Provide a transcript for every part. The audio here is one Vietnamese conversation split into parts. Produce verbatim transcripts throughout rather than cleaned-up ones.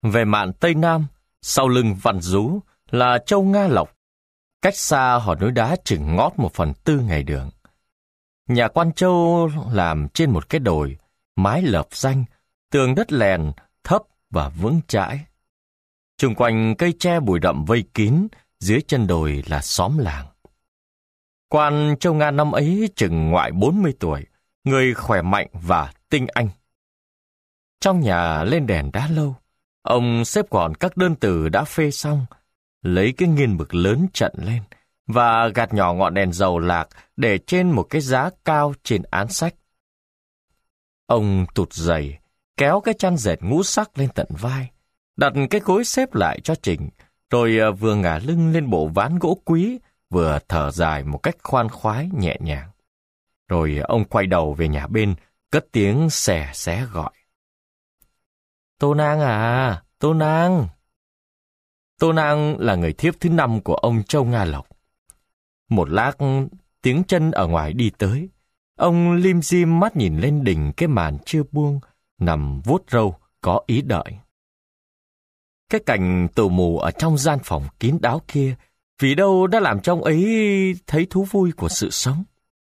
Về mạn Tây Nam, sau lưng Văn Dú là châu Nga Lộc, cách xa hòn núi đá chừng ngót một phần tư ngày đường. Nhà Quan Châu làm trên một cái đồi, mái lợp xanh, tường đất lèn, thấp và vững chãi. Xung quanh cây tre bụi rậm vây kín, dưới chân đồi là xóm làng. Quan Châu Nga năm ấy chừng ngoại bốn mươi tuổi, người khỏe mạnh và tinh anh. Trong nhà lên đèn đã lâu, ông xếp gọn các đơn từ đã phê xong, lấy cái nghiên mực lớn trận lên và gạt nhỏ ngọn đèn dầu lạc để trên một cái giá cao trên án sách. Ông tụt giày, kéo cái chăn dệt ngũ sắc lên tận vai, đặt cái gối xếp lại cho chỉnh, rồi vừa ngả lưng lên bộ ván gỗ quý, vừa thở dài một cách khoan khoái nhẹ nhàng. Rồi ông quay đầu về nhà bên, cất tiếng xè xé gọi. Tô Nang à, Tô Nang. Tô Nang là người thiếp thứ năm của ông Châu Nga Lộc. Một lát tiếng chân ở ngoài đi tới, ông lim dim mắt nhìn lên đỉnh cái màn chưa buông, nằm vuốt râu có ý đợi. Cái cảnh tù mù ở trong gian phòng kín đáo kia, vì đâu đã làm cho ông ấy thấy thú vui của sự sống.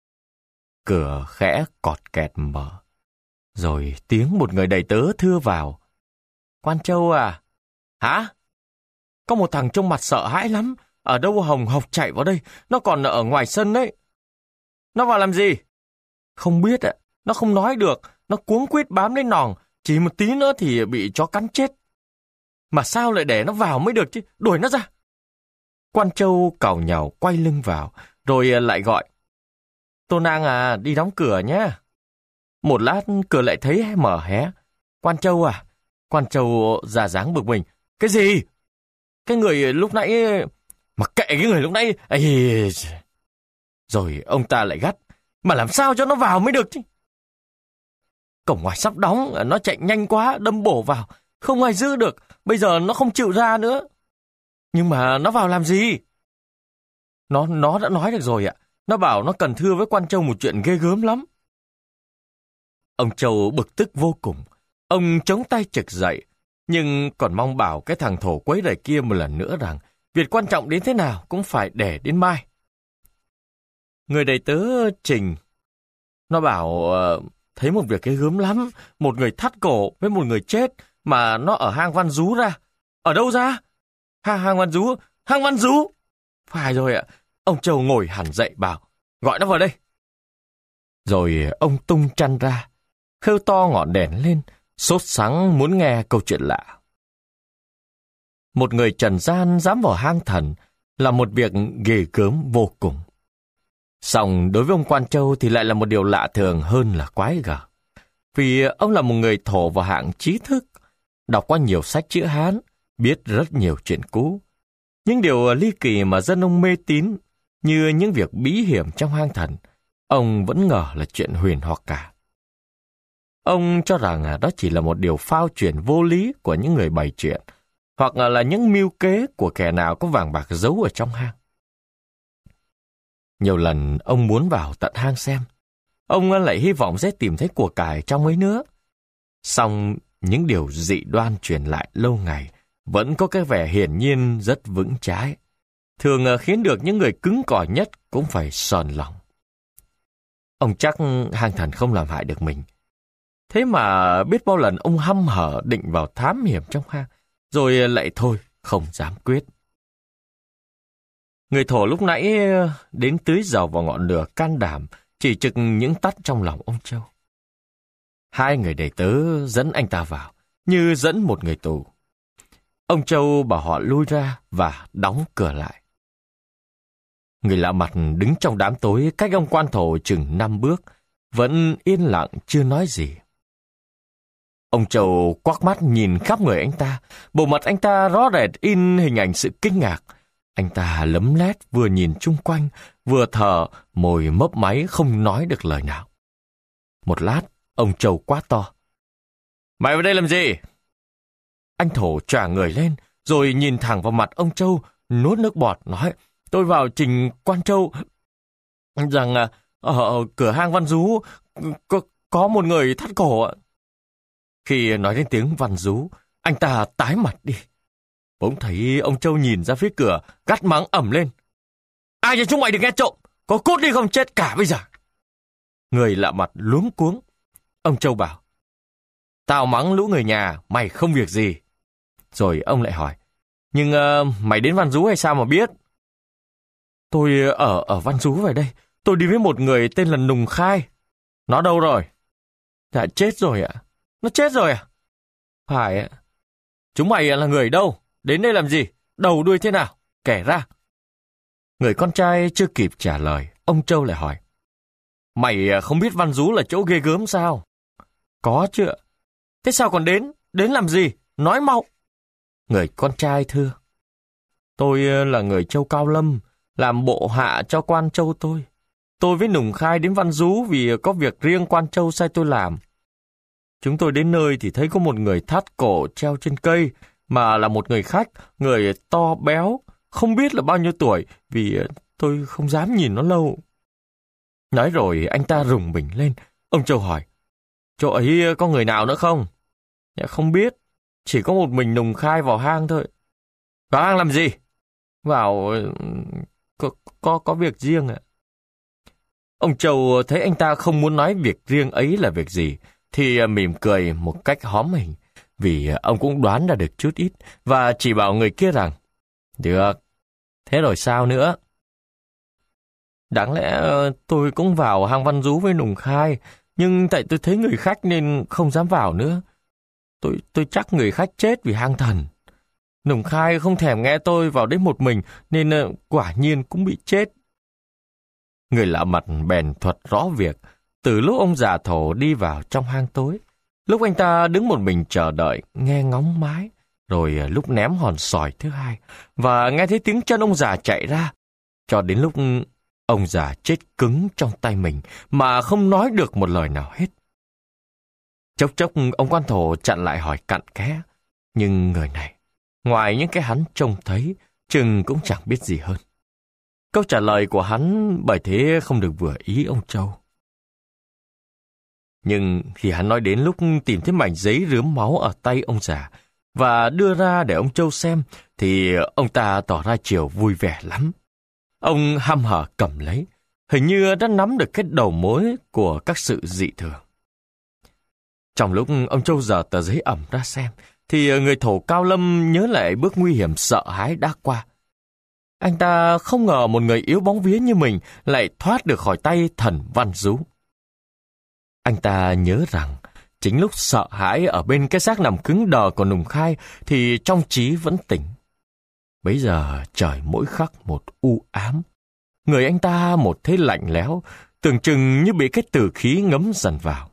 Cửa khẽ cọt kẹt mở, rồi tiếng một người đầy tớ thưa vào. Quan Châu à? Hả? Có một thằng trông mặt sợ hãi lắm, ở đâu hồng hộc chạy vào đây, nó còn ở ngoài sân đấy. Nó vào làm gì? Không biết ạ, nó không nói được, nó cuống quýt bám lên nòng, chỉ một tí nữa thì bị chó cắn chết. Mà sao lại để nó vào mới được chứ, đuổi nó ra. Quan Châu càu nhàu quay lưng vào, rồi lại gọi. Tô Nang à, đi đóng cửa nhé. Một lát cửa lại thấy mở hé. Quan Châu à? Quan Châu ra dáng bực mình. Cái gì? Cái người lúc nãy... Mặc kệ cái người lúc nãy... Ây... Rồi ông ta lại gắt. Mà làm sao cho nó vào mới được chứ? Cổng ngoài sắp đóng, nó chạy nhanh quá, đâm bổ vào. Không ai giữ được, bây giờ nó không chịu ra nữa. Nhưng mà nó vào làm gì? Nó, nó đã nói được rồi ạ. Nó bảo nó cần thưa với Quan Châu một chuyện ghê gớm lắm. Ông Châu bực tức vô cùng. Ông chống tay trực dậy, nhưng còn mong bảo cái thằng thổ quấy rầy kia một lần nữa rằng việc quan trọng đến thế nào cũng phải để đến mai. Người đầy tớ Trình, nó bảo uh, thấy một việc ghê gớm lắm, một người thắt cổ với một người chết mà nó ở hang Văn Dú ra. Ở đâu ra? Ha, hang Văn Dú, hang Văn Dú. Phải rồi ạ. Ông Châu ngồi hẳn dậy bảo, gọi nó vào đây. Rồi ông tung chăn ra, khêu to ngọn đèn lên, sốt sắng muốn nghe câu chuyện lạ. Một người trần gian dám vào hang thần là một việc ghê gớm vô cùng. Song đối với ông Quan Châu thì lại là một điều lạ thường hơn là quái gở. Vì ông là một người thổ vào hạng trí thức, đọc qua nhiều sách chữ Hán, biết rất nhiều chuyện cũ. Những điều ly kỳ mà dân ông mê tín, như những việc bí hiểm trong hang thần, ông vẫn ngờ là chuyện huyền hoặc cả. Ông cho rằng đó chỉ là một điều phao truyền vô lý của những người bày chuyện, hoặc là những mưu kế của kẻ nào có vàng bạc giấu ở trong hang. Nhiều lần ông muốn vào tận hang xem, ông lại hy vọng sẽ tìm thấy của cải trong ấy nữa. Song những điều dị đoan truyền lại lâu ngày vẫn có cái vẻ hiển nhiên rất vững chãi, thường khiến được những người cứng cỏi nhất cũng phải sờn lòng. Ông chắc hang thần không làm hại được mình. Thế mà biết bao lần ông hăm hở định vào thám hiểm trong hang, rồi lại thôi, không dám quyết. Người thổ lúc nãy đến tưới dầu vào ngọn lửa can đảm, chỉ trực những tắt trong lòng ông Châu. Hai người đầy tớ dẫn anh ta vào, như dẫn một người tù. Ông Châu bảo họ lui ra và đóng cửa lại. Người lạ mặt đứng trong đám tối cách ông quan thổ chừng năm bước, vẫn yên lặng chưa nói gì. Ông Châu quắc mắt nhìn khắp người anh ta, bộ mặt anh ta rõ rệt in hình ảnh sự kinh ngạc. Anh ta lấm lét vừa nhìn chung quanh, vừa thở, môi mấp máy không nói được lời nào. Một lát, ông Châu quát to. Mày vào đây làm gì? Anh thổ chả người lên, rồi nhìn thẳng vào mặt ông Châu, nuốt nước bọt, nói, tôi vào trình Quan Châu rằng ở cửa hang Văn Dú có, có một người thắt cổ ạ. Khi nói đến tiếng Văn Dú, anh ta tái mặt đi. Bỗng thấy ông Châu nhìn ra phía cửa, gắt mắng ầm lên. Ai cho chúng mày được nghe trộm, có cút đi không chết cả bây giờ. Người lạ mặt luống cuống. Ông Châu bảo, tao mắng lũ người nhà, mày không việc gì. Rồi ông lại hỏi, nhưng uh, mày đến Văn Dú hay sao mà biết? Tôi ở ở Văn Dú về đây, tôi đi với một người tên là Nùng Khai. Nó đâu rồi? Dạ chết rồi ạ. Nó chết rồi à? Phải ạ. Chúng mày là người đâu? Đến đây làm gì? Đầu đuôi thế nào? Kể ra. Người con trai chưa kịp trả lời, ông Châu lại hỏi. Mày không biết Văn Dú là chỗ ghê gớm sao? Có chứ ạ. Thế sao còn đến? Đến làm gì? Nói mau. Người con trai thưa. Tôi là người Châu Cao Lâm, làm bộ hạ cho quan Châu tôi. Tôi với Nùng Khai đến Văn Dú vì có việc riêng quan Châu sai tôi làm. Chúng tôi đến nơi thì thấy có một người thắt cổ treo trên cây, mà là một người khách, người to béo, không biết là bao nhiêu tuổi vì tôi không dám nhìn nó lâu. Nói rồi anh ta rùng mình lên. Ông Châu hỏi, chỗ ấy có người nào nữa không? Dạ không biết, chỉ có một mình Nùng Khai vào hang thôi. Vào hang làm gì? Vào... có, có, có việc riêng ạ. Ông Châu thấy anh ta không muốn nói việc riêng ấy là việc gì, thì mỉm cười một cách hóm hình, vì ông cũng đoán ra được chút ít, và chỉ bảo người kia rằng, được, thế rồi sao nữa? Đáng lẽ tôi cũng vào hang Văn Dú với Nùng Khai, nhưng tại tôi thấy người khách nên không dám vào nữa. Tôi, tôi chắc người khách chết vì hang thần. Nùng Khai không thèm nghe tôi vào đấy một mình, nên quả nhiên cũng bị chết. Người lạ mặt bèn thuật rõ việc, từ lúc ông già thổ đi vào trong hang tối, lúc anh ta đứng một mình chờ đợi, nghe ngóng mái, rồi lúc ném hòn sỏi thứ hai, và nghe thấy tiếng chân ông già chạy ra, cho đến lúc ông già chết cứng trong tay mình mà không nói được một lời nào hết. Chốc chốc ông quan thổ chặn lại hỏi cặn kẽ, nhưng người này, ngoài những cái hắn trông thấy, chừng cũng chẳng biết gì hơn. Câu trả lời của hắn bởi thế không được vừa ý ông Châu. Nhưng khi hắn nói đến lúc tìm thấy mảnh giấy rướm máu ở tay ông già và đưa ra để ông Châu xem, thì ông ta tỏ ra chiều vui vẻ lắm. Ông hăm hở cầm lấy, hình như đã nắm được cái đầu mối của các sự dị thường. Trong lúc ông Châu dở tờ giấy ẩm ra xem, thì người thổ Cao Lâm nhớ lại bước nguy hiểm sợ hãi đã qua. Anh ta không ngờ một người yếu bóng vía như mình lại thoát được khỏi tay thần Văn Dú. Anh ta nhớ rằng, chính lúc sợ hãi ở bên cái xác nằm cứng đờ của Nùng Khai, thì trong trí vẫn tỉnh. Bấy giờ trời mỗi khắc một u ám. Người anh ta một thế lạnh lẽo, tưởng chừng như bị cái tử khí ngấm dần vào.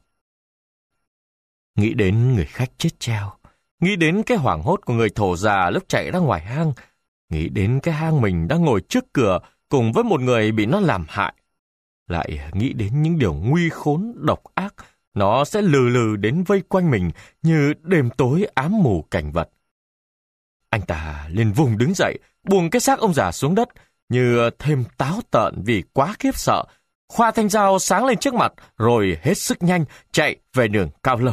Nghĩ đến người khách chết treo, nghĩ đến cái hoảng hốt của người thổ già lúc chạy ra ngoài hang, nghĩ đến cái hang mình đang ngồi trước cửa cùng với một người bị nó làm hại, lại nghĩ đến những điều nguy khốn độc ác nó sẽ lừ lừ đến vây quanh mình như đêm tối ám mù cảnh vật. Anh ta liền vùng đứng dậy, buông cái xác ông già xuống đất, như thêm táo tợn vì quá khiếp sợ, khoa thanh dao sáng lên trước mặt, rồi hết sức nhanh chạy về đường Cao Lâm.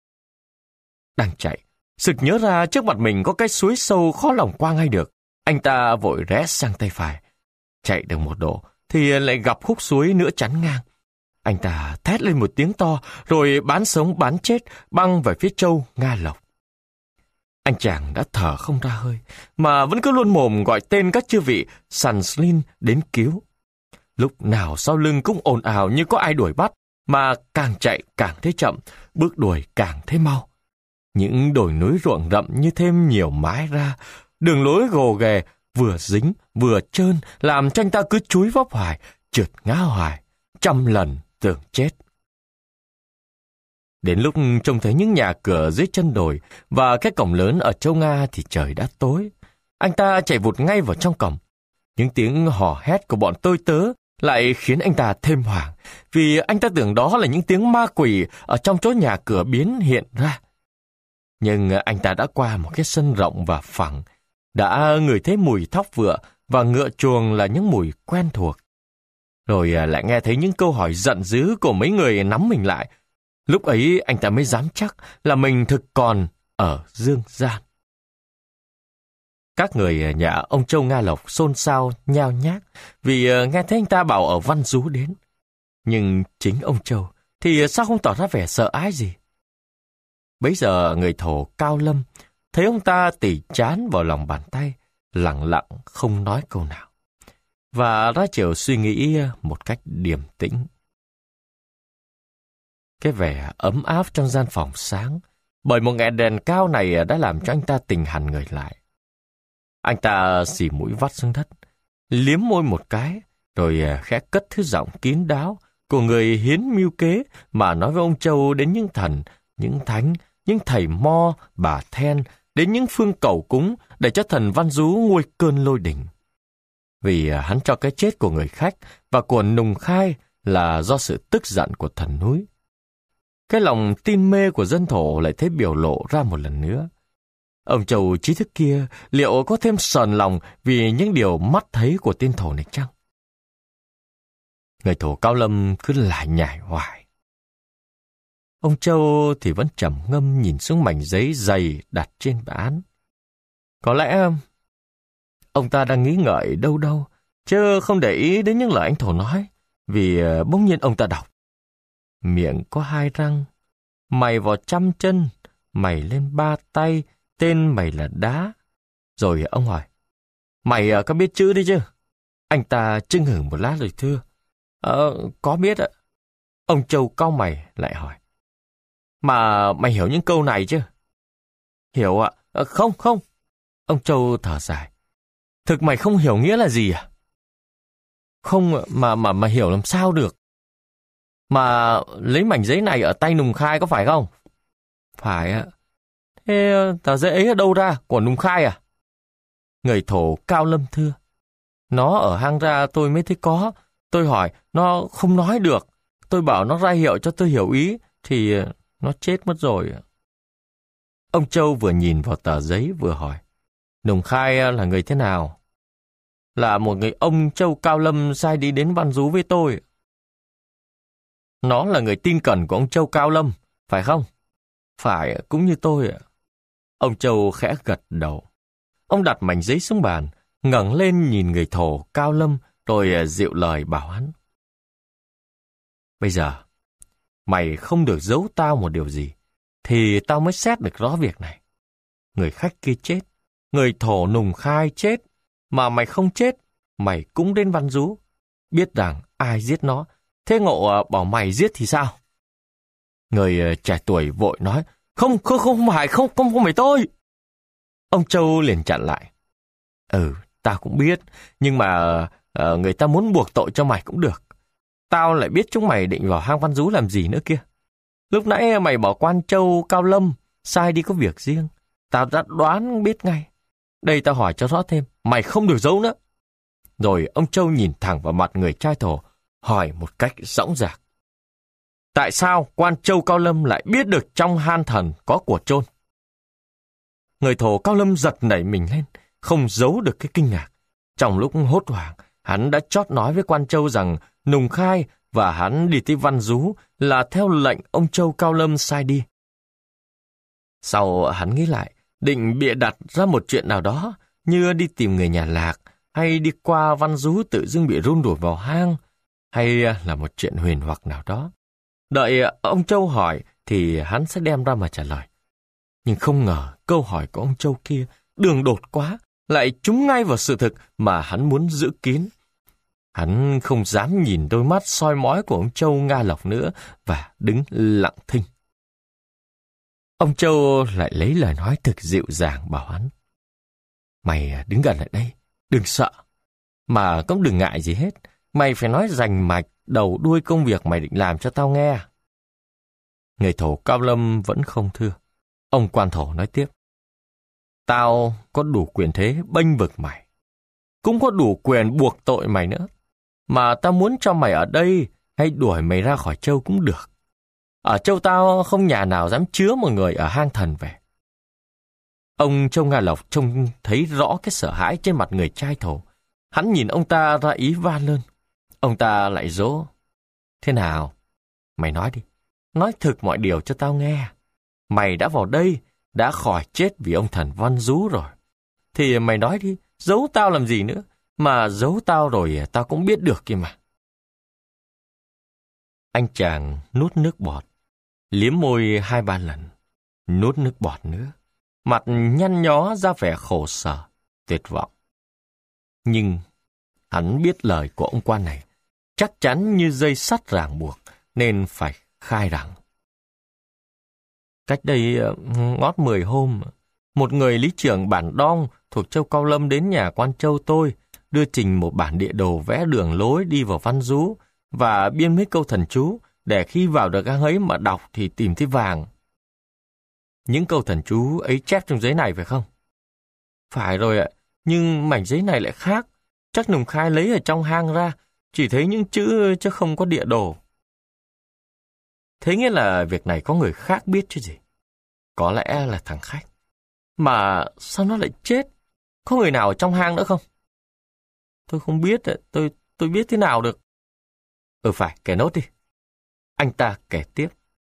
Đang chạy, sực nhớ ra trước mặt mình có cái suối sâu khó lòng qua ngay được. Anh ta vội rẽ sang tay phải. Chạy được một độ thì lại gặp khúc suối nữa chắn ngang. Anh ta thét lên một tiếng to, rồi bán sống bán chết băng về phía Châu Nga Lộc. Anh chàng đã thở không ra hơi, mà vẫn cứ luôn mồm gọi tên các chư vị sàn slin đến cứu. Lúc nào sau lưng cũng ồn ào như có ai đuổi bắt, mà càng chạy càng thấy chậm, bước đuổi càng thấy mau. Những đồi núi ruộng rậm như thêm nhiều mái ra, đường lối gồ ghề, vừa dính vừa trơn, làm cho anh ta cứ chúi vấp hoài, trượt ngã hoài, trăm lần tưởng chết. Đến lúc trông thấy những nhà cửa dưới chân đồi và cái cổng lớn ở Châu Nga thì trời đã tối. Anh ta chạy vụt ngay vào trong cổng. Những tiếng hò hét của bọn tôi tớ lại khiến anh ta thêm hoảng, vì anh ta tưởng đó là những tiếng ma quỷ ở trong chỗ nhà cửa biến hiện ra. Nhưng anh ta đã qua một cái sân rộng và phẳng, đã ngửi thấy mùi thóc vựa và ngựa chuồng là những mùi quen thuộc. Rồi lại nghe thấy những câu hỏi giận dữ của mấy người nắm mình lại. Lúc ấy anh ta mới dám chắc là mình thực còn ở dương gian. Các người nhà ông Châu Nga Lộc xôn xao nhao nhác vì nghe thấy anh ta bảo ở Văn Dú đến. Nhưng chính ông Châu thì sao không tỏ ra vẻ sợ ái gì? Bấy giờ người thổ Cao Lâm thấy ông ta tỉ chán vào lòng bàn tay, lặng lặng không nói câu nào, và ra chiều suy nghĩ một cách điềm tĩnh. Cái vẻ ấm áp trong gian phòng sáng bởi một ngọn đèn cao này đã làm cho anh ta tỉnh hẳn người lại. Anh ta xì mũi vắt xuống đất, liếm môi một cái, rồi khẽ cất thứ giọng kín đáo của người hiến mưu kế mà nói với ông Châu đến những thần, những thánh, những thầy mo, bà then, đến những phương cầu cúng để cho thần Văn Dú nguôi cơn lôi đình. Vì hắn cho cái chết của người khách và của Nùng Khai là do sự tức giận của thần núi. Cái lòng tin mê của dân thổ lại thấy biểu lộ ra một lần nữa. Ông Châu trí thức kia liệu có thêm sờn lòng vì những điều mắt thấy của tên thổ này chăng? Người thổ Cao Lâm cứ lại nhải hoài. Ông Châu thì vẫn trầm ngâm nhìn xuống mảnh giấy dày đặt trên bàn. Có lẽ ông ta đang nghĩ ngợi đâu đâu, chứ không để ý đến những lời anh thổ nói, vì bỗng nhiên ông ta đọc. Miệng có hai răng, mày vào trăm chân, mày lên ba tay, tên mày là Đá. Rồi ông hỏi, mày có biết chữ đấy chứ? Anh ta chưng hửng một lát rồi thưa, Ờ, có biết ạ. Ông Châu cau mày lại hỏi, mà mày hiểu những câu này chứ? Hiểu ạ. À, không, không. Ông Châu thở dài. Thực mày không hiểu nghĩa là gì à? Không, mà mà mà hiểu làm sao được. Mà lấy mảnh giấy này ở tay Nùng Khai có phải không? Phải ạ. Thế tờ giấy ấy ở đâu ra? Của Nùng Khai à? Người thổ Cao Lâm thưa, nó ở hang ra tôi mới thấy có. Tôi hỏi, nó không nói được. Tôi bảo nó ra hiệu cho tôi hiểu ý, thì nó chết mất rồi. Ông Châu vừa nhìn vào tờ giấy vừa hỏi, Nùng Khai là người thế nào? Là một người ông Châu Cao Lâm sai đi đến Văn Dú với tôi. Nó là người tin cẩn của ông Châu Cao Lâm, phải không? Phải, cũng như tôi. Ông Châu khẽ gật đầu. Ông đặt mảnh giấy xuống bàn, ngẩng lên nhìn người thổ Cao Lâm, rồi dịu lời bảo hắn. Bây giờ, mày không được giấu tao một điều gì, thì tao mới xét được rõ việc này. Người khách kia chết, người thổ Nùng Khai chết, mà mày không chết, mày cũng đến Văn Dú. Biết rằng ai giết nó, thế ngộ bảo mày giết thì sao? Người trẻ tuổi vội nói, không, không, không phải, không, không, không phải tôi. Ông Châu liền chặn lại. Ừ, tao cũng biết, nhưng mà uh, người ta muốn buộc tội cho mày cũng được. Tao lại biết chúng mày định vào hang Văn Dú làm gì nữa kia. Lúc nãy mày bảo Quan Châu Cao Lâm sai đi có việc riêng. Tao đã đoán biết ngay. Đây tao hỏi cho rõ thêm, mày không được giấu nữa. Rồi ông Châu nhìn thẳng vào mặt người trai thổ, hỏi một cách dõng dạc. Tại sao Quan Châu Cao Lâm lại biết được trong han thần có của chôn? Người thổ Cao Lâm giật nảy mình lên, không giấu được cái kinh ngạc. Trong lúc hốt hoảng, hắn đã chót nói với Quan Châu rằng Nùng Khai và hắn đi tới Văn Dú là theo lệnh ông Châu Cao Lâm sai đi. Sau hắn nghĩ lại, định bịa đặt ra một chuyện nào đó, như đi tìm người nhà lạc, hay đi qua Văn Dú tự dưng bị run đuổi vào hang, hay là một chuyện huyền hoặc nào đó. Đợi ông Châu hỏi thì hắn sẽ đem ra mà trả lời. Nhưng không ngờ câu hỏi của ông Châu kia đường đột quá, lại trúng ngay vào sự thực mà hắn muốn giữ kín. Hắn không dám nhìn đôi mắt soi mói của ông Châu Nga Lộc nữa và đứng lặng thinh. Ông Châu lại lấy lời nói thực dịu dàng bảo hắn. Mày đứng gần lại đây, đừng sợ. Mà cũng đừng ngại gì hết. Mày phải nói rành mạch đầu đuôi công việc mày định làm cho tao nghe. Người thổ Cao Lâm vẫn không thưa. Ông quan thổ nói tiếp. Tao có đủ quyền thế bênh vực mày. Cũng có đủ quyền buộc tội mày nữa. Mà tao muốn cho mày ở đây hay đuổi mày ra khỏi châu cũng được. Ở châu tao không nhà nào dám chứa một người ở hang thần về. Ông Châu Nga Lộc trông thấy rõ cái sợ hãi trên mặt người trai thổ. Hắn nhìn ông ta ra ý van lên. Ông ta lại dỗ. Thế nào? Mày nói đi. Nói thực mọi điều cho tao nghe. Mày đã vào đây đã khỏi chết vì ông thần Văn Dú rồi. Thì mày nói đi, giấu tao làm gì nữa? Mà giấu tao rồi tao cũng biết được kia mà. Anh chàng nuốt nước bọt, liếm môi hai ba lần, nuốt nước bọt nữa. Mặt nhăn nhó ra vẻ khổ sở, tuyệt vọng. Nhưng hắn biết lời của ông quan này chắc chắn như dây sắt ràng buộc, nên phải khai rằng. Cách đây ngót mười hôm, một người lý trưởng bản Đong thuộc châu Cao Lâm đến nhà quan châu tôi, đưa trình một bản địa đồ vẽ đường lối đi vào Văn Dú và biên mấy câu thần chú để khi vào được gang ấy mà đọc thì tìm thấy vàng. Những câu thần chú ấy chép trong giấy này phải không? Phải rồi ạ, nhưng mảnh giấy này lại khác. Chắc Nùng Khai lấy ở trong hang ra, chỉ thấy những chữ chứ không có địa đồ. Thế nghĩa là việc này có người khác biết chứ gì. Có lẽ là thằng khách. Mà sao nó lại chết? Có người nào ở trong hang nữa không? Tôi không biết, tôi tôi biết thế nào được. Ừ phải, kể nốt đi. Anh ta kể tiếp.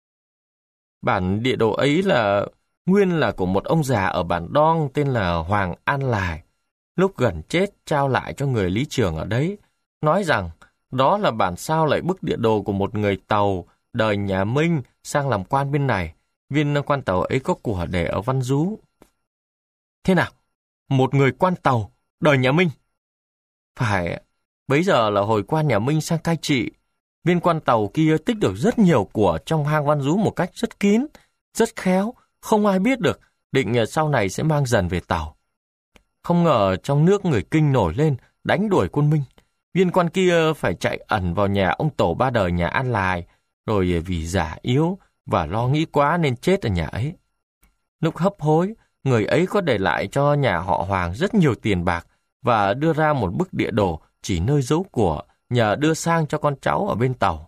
Bản địa đồ ấy là nguyên là của một ông già ở bản Đong tên là Hoàng An Lài. Lúc gần chết trao lại cho người lý trưởng ở đấy, nói rằng đó là bản sao lại bức địa đồ của một người Tàu đời nhà Minh sang làm quan bên này. Viên quan Tàu ấy có của để ở Văn Dú. Thế nào? Một người quan Tàu đời nhà Minh? Phải, bấy giờ là hồi quan nhà Minh sang cai trị. Viên quan Tàu kia tích được rất nhiều của trong hang Văn Dú một cách rất kín, rất khéo, không ai biết được, định sau này sẽ mang dần về Tàu. Không ngờ trong nước người Kinh nổi lên, đánh đuổi quân Minh. Viên quan kia phải chạy ẩn vào nhà ông tổ ba đời nhà An Lài, rồi vì già yếu và lo nghĩ quá nên chết ở nhà ấy. Lúc hấp hối, người ấy có để lại cho nhà họ Hoàng rất nhiều tiền bạc và đưa ra một bức địa đồ chỉ nơi giấu của, nhờ đưa sang cho con cháu ở bên Tàu.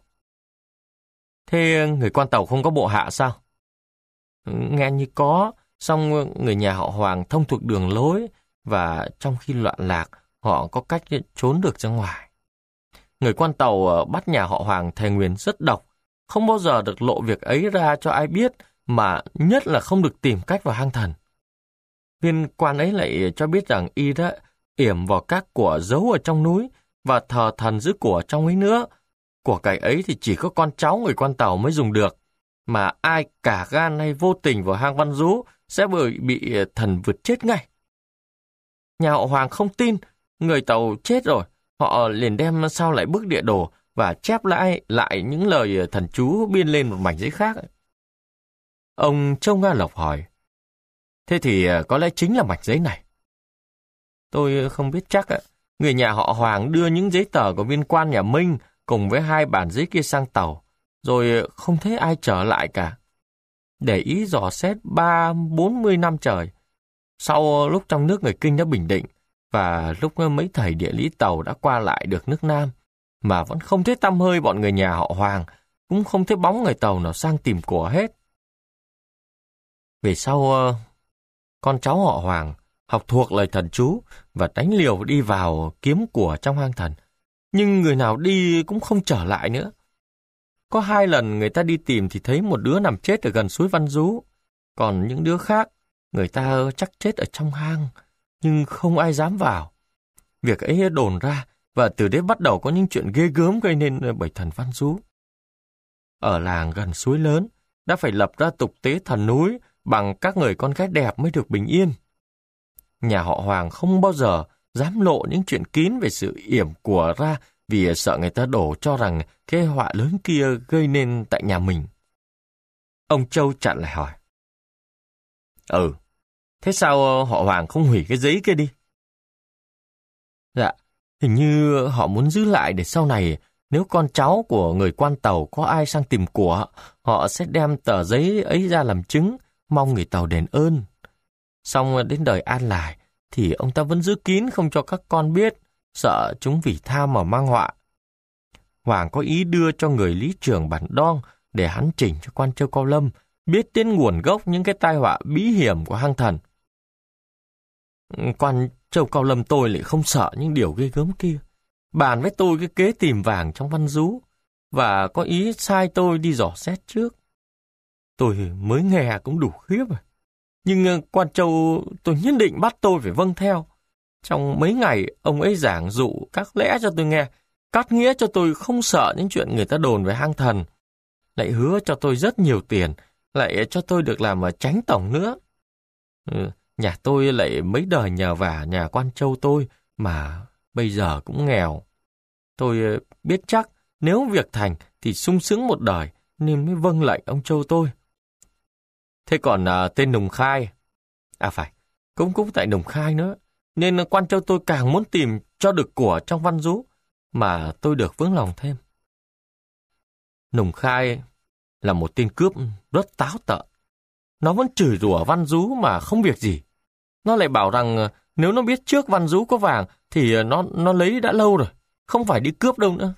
Thế người quan Tàu không có bộ hạ sao? Nghe như có, song người nhà họ Hoàng thông thuộc đường lối và trong khi loạn lạc, họ có cách trốn được ra ngoài. Người quan Tàu bắt nhà họ Hoàng thề nguyền rất độc, không bao giờ được lộ việc ấy ra cho ai biết, mà nhất là không được tìm cách vào hang thần. Viên quan ấy lại cho biết rằng y đã yểm vào các của giấu ở trong núi và thờ thần giữ của trong ấy nữa. Của cải ấy thì chỉ có con cháu người quan Tàu mới dùng được, mà ai cả gan hay vô tình vào hang Văn Dú sẽ bị, bị thần vượt chết ngay. Nhà họ Hoàng không tin, người Tàu chết rồi, họ liền đem sao lại bức địa đồ và chép lại lại những lời thần chú biên lên một mảnh giấy khác. Ông Châu Nga Lộc hỏi, thế thì có lẽ chính là mảnh giấy này. Tôi không biết chắc ạ. Người nhà họ Hoàng đưa những giấy tờ của viên quan nhà Minh cùng với hai bản giấy kia sang Tàu, rồi không thấy ai trở lại cả. Để ý dò xét ba bốn mươi năm trời. Sau lúc trong nước người Kinh đã bình định, và lúc mấy thầy địa lý Tàu đã qua lại được nước Nam, mà vẫn không thấy tăm hơi bọn người nhà họ Hoàng, cũng không thấy bóng người Tàu nào sang tìm của hết. Về sau, con cháu họ Hoàng học thuộc lời thần chú và đánh liều đi vào kiếm của trong hang thần. Nhưng người nào đi cũng không trở lại nữa. Có hai lần người ta đi tìm thì thấy một đứa nằm chết ở gần suối Văn Dú. Còn những đứa khác, người ta chắc chết ở trong hang, nhưng không ai dám vào. Việc ấy đồn ra, và từ đấy bắt đầu có những chuyện ghê gớm gây nên bởi thần Văn Dú. Ở làng gần suối lớn, đã phải lập ra tục tế thần núi bằng các người con gái đẹp mới được bình yên. Nhà họ Hoàng không bao giờ dám lộ những chuyện kín về sự yểm của ra vì sợ người ta đổ cho rằng cái họa lớn kia gây nên tại nhà mình. Ông Châu chặn lại hỏi. Ừ, thế sao họ Hoàng không hủy cái giấy kia đi? Dạ, hình như họ muốn giữ lại để sau này nếu con cháu của người quan Tàu có ai sang tìm của, họ sẽ đem tờ giấy ấy ra làm chứng, mong người Tàu đền ơn. Xong đến đời An Lài thì ông ta vẫn giữ kín không cho các con biết, sợ chúng vì tham mà mang họa. Hoàng có ý đưa cho người lý trưởng bản Đong để hắn chỉnh cho quan châu Cao Lâm biết đến nguồn gốc những cái tai họa bí hiểm của hang thần. Quan châu Cao Lâm tôi lại không sợ những điều ghê gớm kia. Bàn với tôi cái kế tìm vàng trong Văn Dú và có ý sai tôi đi dò xét trước. Tôi mới nghe cũng đủ khiếp rồi. Nhưng quan châu tôi nhất định bắt tôi phải vâng theo. Trong mấy ngày, ông ấy giảng dụ các lẽ cho tôi nghe, cắt nghĩa cho tôi không sợ những chuyện người ta đồn về hang thần. Lại hứa cho tôi rất nhiều tiền, lại cho tôi được làm chánh tổng nữa. Ừ, nhà tôi lại mấy đời nhờ vả nhà quan châu tôi, mà bây giờ cũng nghèo. Tôi biết chắc nếu việc thành thì sung sướng một đời, nên mới vâng lệnh ông châu tôi. Thế còn à, tên Nùng Khai, à phải, cũng cũng tại Nùng Khai nữa, nên quan châu tôi càng muốn tìm cho được của trong văn rú, mà tôi được vững lòng thêm. Nùng Khai là một tên cướp rất táo tợn. Nó vẫn chửi rủa văn rú mà không việc gì. Nó lại bảo rằng nếu nó biết trước văn rú có vàng thì nó nó lấy đã lâu rồi, không phải đi cướp đâu nữa.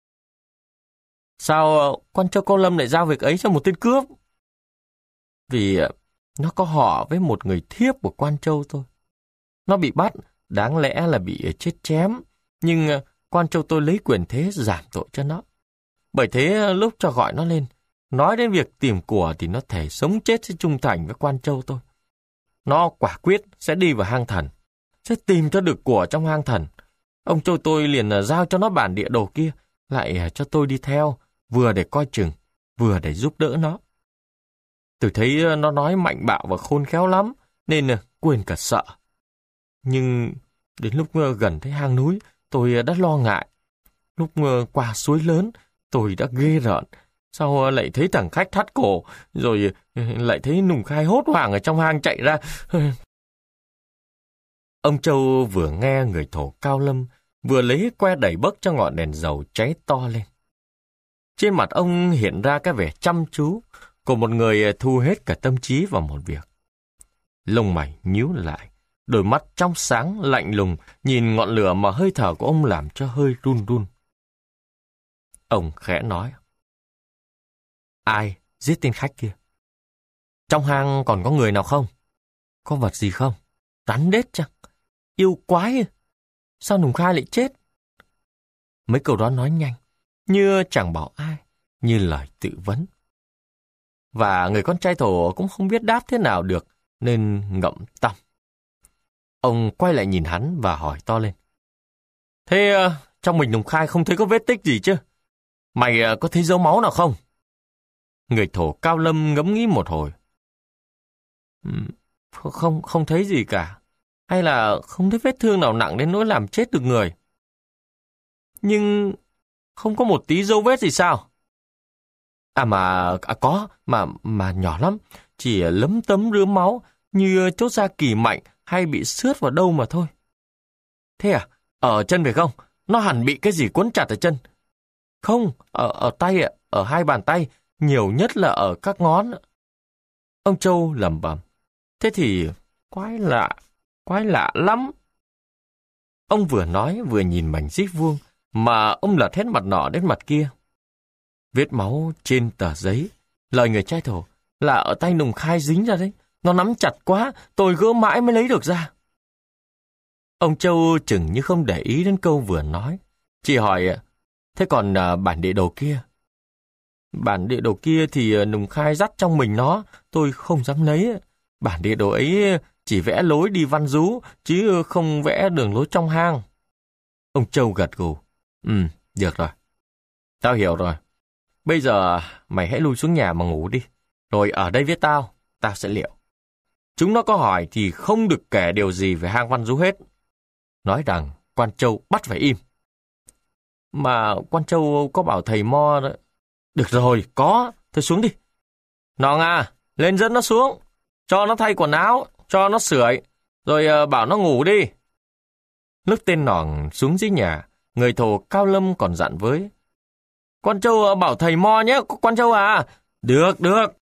Sao quan châu Cao Lâm lại giao việc ấy cho một tên cướp? Vì nó có họ với một người thiếp của quan châu tôi. Nó bị bắt, đáng lẽ là bị chết chém, nhưng quan châu tôi lấy quyền thế giảm tội cho nó. Bởi thế lúc cho gọi nó lên, nói đến việc tìm của thì nó thề sống chết sẽ trung thành với quan châu tôi. Nó quả quyết sẽ đi vào hang thần, sẽ tìm cho được của trong hang thần. Ông châu tôi liền giao cho nó bản địa đồ kia, lại cho tôi đi theo, vừa để coi chừng, vừa để giúp đỡ nó. Tôi thấy nó nói mạnh bạo và khôn khéo lắm, nên quên cả sợ. Nhưng đến lúc gần thấy hang núi, tôi đã lo ngại. Lúc qua suối lớn, tôi đã ghê rợn. Sau lại thấy thằng khách thắt cổ, rồi lại thấy Nùng Khai hốt hoảng ở trong hang chạy ra. Ông Châu vừa nghe người thổ Cao Lâm, vừa lấy que đẩy bấc cho ngọn đèn dầu cháy to lên. Trên mặt ông hiện ra cái vẻ chăm chú của một người thu hết cả tâm trí vào một việc. Lông mày nhíu lại, đôi mắt trong sáng lạnh lùng nhìn ngọn lửa mà hơi thở của ông làm cho hơi run run. Ông khẽ nói: Ai giết tên khách kia? Trong hang còn có người nào không? Có vật gì không? Rắn đết chăng? Yêu quái? Sao Nùng Khai lại chết? Mấy câu đó nói nhanh, như chẳng bảo ai, như lời tự vấn. Và người con trai thổ cũng không biết đáp thế nào được, nên ngậm tăm. Ông quay lại nhìn hắn và hỏi to lên: Thế uh, trong mình Nùng Khai không thấy có vết tích gì chứ? Mày uh, có thấy dấu máu nào không? Người thổ Cao Lâm ngẫm nghĩ một hồi. uhm, Không, không thấy gì cả. Hay là không thấy vết thương nào nặng đến nỗi làm chết được người. Nhưng không có một tí dấu vết gì sao? À mà à, có, mà mà nhỏ lắm, chỉ lấm tấm rướm máu, như chốt da kỳ mạnh hay bị xước vào đâu mà thôi. Thế à? Ở chân phải không? Nó hẳn bị cái gì quấn chặt ở chân. Không, ở, ở tay ạ, ở hai bàn tay, nhiều nhất là ở các ngón. Ông Châu lẩm bẩm. Thế thì quái lạ, quái lạ lắm. Ông vừa nói vừa nhìn mảnh xích vuông mà ông lật hết mặt nọ đến mặt kia. Vết máu trên tờ giấy, lời người trai thổ là ở tay Nùng Khai dính ra đấy. Nó nắm chặt quá, tôi gỡ mãi mới lấy được ra. Ông Châu chừng như không để ý đến câu vừa nói, chỉ hỏi: Thế còn à, bản địa đồ kia? Bản địa đồ kia thì Nùng Khai dắt trong mình nó, tôi không dám lấy. Bản địa đồ ấy chỉ vẽ lối đi văn rú, chứ không vẽ đường lối trong hang. Ông Châu gật gù. Ừ, được rồi. Tao hiểu rồi. Bây giờ mày hãy lui xuống nhà mà ngủ đi. Rồi ở đây với tao, tao sẽ liệu. Chúng nó có hỏi thì không được kể điều gì về hang văn rú hết. Nói rằng quan Châu bắt phải im. Mà quan Châu có bảo thầy Mo đó. Được rồi, có. Thôi xuống đi. Nòng à, lên dẫn nó xuống. Cho nó thay quần áo, cho nó sưởi. Rồi bảo nó ngủ đi. Lúc tên Nòng xuống dưới nhà, người thổ Cao Lâm còn dặn với: Quan Châu bảo thầy Mo nhé, quan Châu à. Được, được.